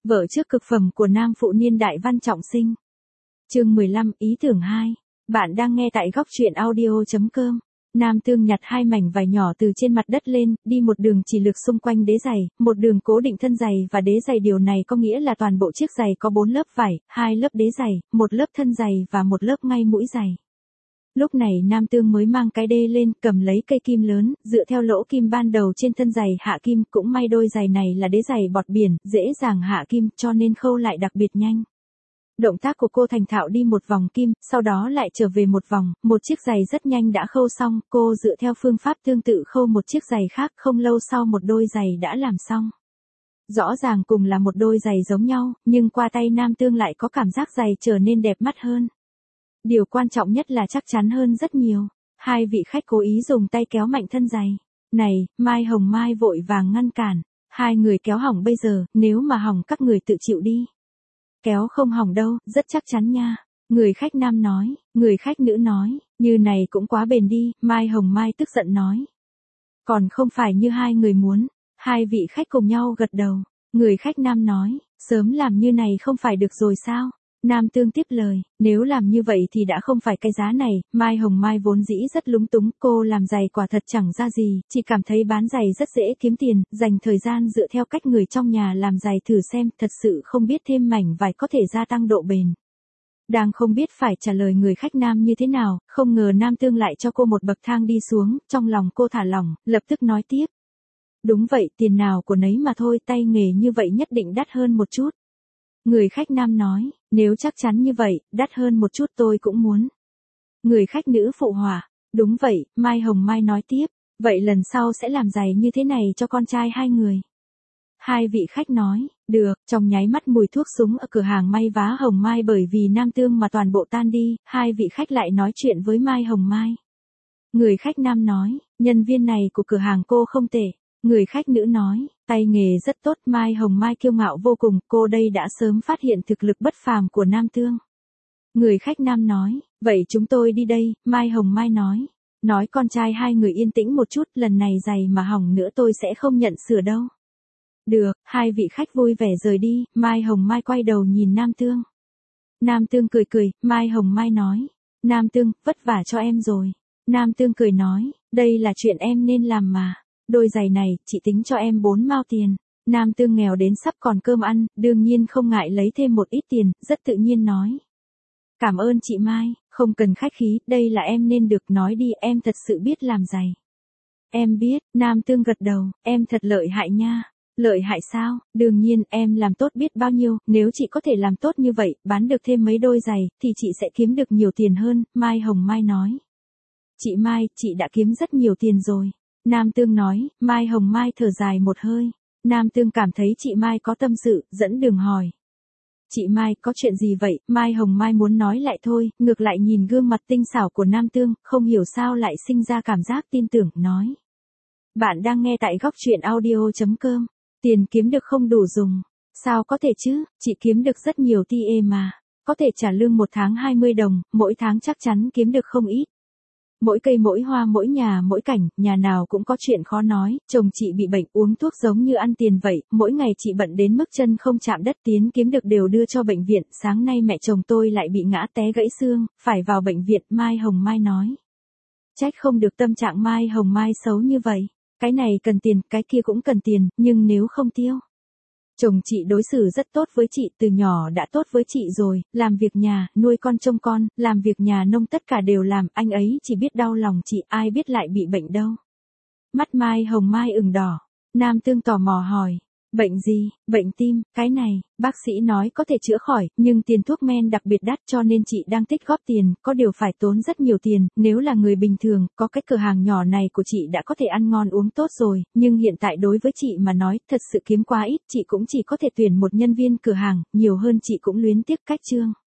Vợ trước cực phẩm của nam phụ niên đại Văn Trọng Sinh. Chương 15, ý tưởng 2. Bạn đang nghe tại góc truyện audio.com. Nam Tương nhặt hai mảnh vải nhỏ từ trên mặt đất lên, đi một đường chỉ lược xung quanh đế giày, một đường cố định thân giày và đế giày. Điều này có nghĩa là toàn bộ chiếc giày có 4 lớp vải, 2 lớp đế giày, một lớp thân giày và một lớp ngay mũi giày. Lúc này Nam Tương mới mang cái đê lên, cầm lấy cây kim lớn, dựa theo lỗ kim ban đầu trên thân giày hạ kim. Cũng may đôi giày này là đế giày bọt biển, dễ dàng hạ kim cho nên khâu lại đặc biệt nhanh. Động tác của cô thành thạo đi một vòng kim, sau đó lại trở về một vòng, một chiếc giày rất nhanh đã khâu xong. Cô dựa theo phương pháp tương tự khâu một chiếc giày khác, không lâu sau một đôi giày đã làm xong. Rõ ràng cùng là một đôi giày giống nhau, nhưng qua tay Nam Tương lại có cảm giác giày trở nên đẹp mắt hơn. Điều quan trọng nhất là chắc chắn hơn rất nhiều. Hai vị khách cố ý dùng tay kéo mạnh thân giày. Này, Mai Hồng Mai vội vàng ngăn cản. Hai người kéo hỏng bây giờ, nếu mà hỏng các người tự chịu đi. Kéo không hỏng đâu, rất chắc chắn nha. Người khách nam nói, người khách nữ nói, như này cũng quá bền đi. Mai Hồng Mai tức giận nói. Còn không phải như hai người muốn. Hai vị khách cùng nhau gật đầu. Người khách nam nói, sớm làm như này không phải được rồi sao? Nam Tương tiếp lời, nếu làm như vậy thì đã không phải cái giá này. Mai Hồng Mai vốn dĩ rất lúng túng, cô làm giày quả thật chẳng ra gì, chỉ cảm thấy bán giày rất dễ kiếm tiền, dành thời gian dựa theo cách người trong nhà làm giày thử xem, thật sự không biết thêm mảnh vải có thể gia tăng độ bền. Đang không biết phải trả lời người khách nam như thế nào, không ngờ Nam Tương lại cho cô một bậc thang đi xuống, trong lòng cô thả lỏng, lập tức nói tiếp. Đúng vậy, tiền nào của nấy mà thôi, tay nghề như vậy nhất định đắt hơn một chút. Người khách nam nói, nếu chắc chắn như vậy, đắt hơn một chút tôi cũng muốn. Người khách nữ phụ họa, đúng vậy. Mai Hồng Mai nói tiếp, vậy lần sau sẽ làm giày như thế này cho con trai hai người. Hai vị khách nói, được. Trong nháy mắt mùi thuốc súng ở cửa hàng may vá Hồng Mai bởi vì Nam Tương mà toàn bộ tan đi. Hai vị khách lại nói chuyện với Mai Hồng Mai. Người khách nam nói, nhân viên này của cửa hàng cô không tệ. Người khách nữ nói, tay nghề rất tốt. Mai Hồng Mai kiêu ngạo vô cùng, cô đây đã sớm phát hiện thực lực bất phàm của Nam Tương. Người khách nam nói, vậy chúng tôi đi đây. Mai Hồng Mai nói con trai hai người yên tĩnh một chút, lần này giày mà hỏng nữa tôi sẽ không nhận sửa đâu. Được, hai vị khách vui vẻ rời đi. Mai Hồng Mai quay đầu nhìn Nam Tương. Nam Tương cười cười. Mai Hồng Mai nói, Nam Tương, vất vả cho em rồi. Nam Tương cười nói, đây là chuyện em nên làm mà. Đôi giày này, chị tính cho em 4 mao tiền. Nam Tương nghèo đến sắp còn cơm ăn, đương nhiên không ngại lấy thêm một ít tiền, rất tự nhiên nói. Cảm ơn chị Mai, không cần khách khí, đây là em nên được. Nói đi, em thật sự biết làm giày. Em biết. Nam Tương gật đầu, em thật lợi hại nha. Lợi hại sao? Đương nhiên, em làm tốt biết bao nhiêu, nếu chị có thể làm tốt như vậy, bán được thêm mấy đôi giày, thì chị sẽ kiếm được nhiều tiền hơn. Mai Hồng Mai nói. Chị Mai, chị đã kiếm rất nhiều tiền rồi. Nam Tương nói. Mai Hồng Mai thở dài một hơi. Nam Tương cảm thấy chị Mai có tâm sự, dẫn đường hỏi. Chị Mai, có chuyện gì vậy? Mai Hồng Mai muốn nói lại thôi, ngược lại nhìn gương mặt tinh xảo của Nam Tương, không hiểu sao lại sinh ra cảm giác tin tưởng, nói. Bạn đang nghe tại góc truyện audio.com. Tiền kiếm được không đủ dùng. Sao có thể chứ, chị kiếm được rất nhiều TE mà. Có thể trả lương một tháng 20 đồng, mỗi tháng chắc chắn kiếm được không ít. Mỗi cây mỗi hoa mỗi nhà mỗi cảnh, nhà nào cũng có chuyện khó nói. Chồng chị bị bệnh, uống thuốc giống như ăn tiền vậy, mỗi ngày chị bận đến mức chân không chạm đất, tiền kiếm được đều đưa cho bệnh viện. Sáng nay mẹ chồng tôi lại bị ngã té gãy xương, phải vào bệnh viện. Mai Hồng Mai nói. Trách không được tâm trạng Mai Hồng Mai xấu như vậy. Cái này cần tiền, cái kia cũng cần tiền, nhưng nếu không tiêu. Chồng chị đối xử rất tốt với chị, từ nhỏ đã tốt với chị rồi, làm việc nhà, nuôi con trông con, làm việc nhà nông tất cả đều làm, anh ấy chỉ biết đau lòng chị, ai biết lại bị bệnh đâu. Mắt Mai Hồng Mai ửng đỏ. Nam Tương tò mò hỏi. Bệnh gì? Bệnh tim. Cái này, bác sĩ nói có thể chữa khỏi, nhưng tiền thuốc men đặc biệt đắt cho nên chị đang tích góp tiền, có điều phải tốn rất nhiều tiền. Nếu là người bình thường, có cái cửa hàng nhỏ này của chị đã có thể ăn ngon uống tốt rồi, nhưng hiện tại đối với chị mà nói, thật sự kiếm quá ít, chị cũng chỉ có thể tuyển một nhân viên cửa hàng, nhiều hơn chị cũng luyến tiếc. Cách chương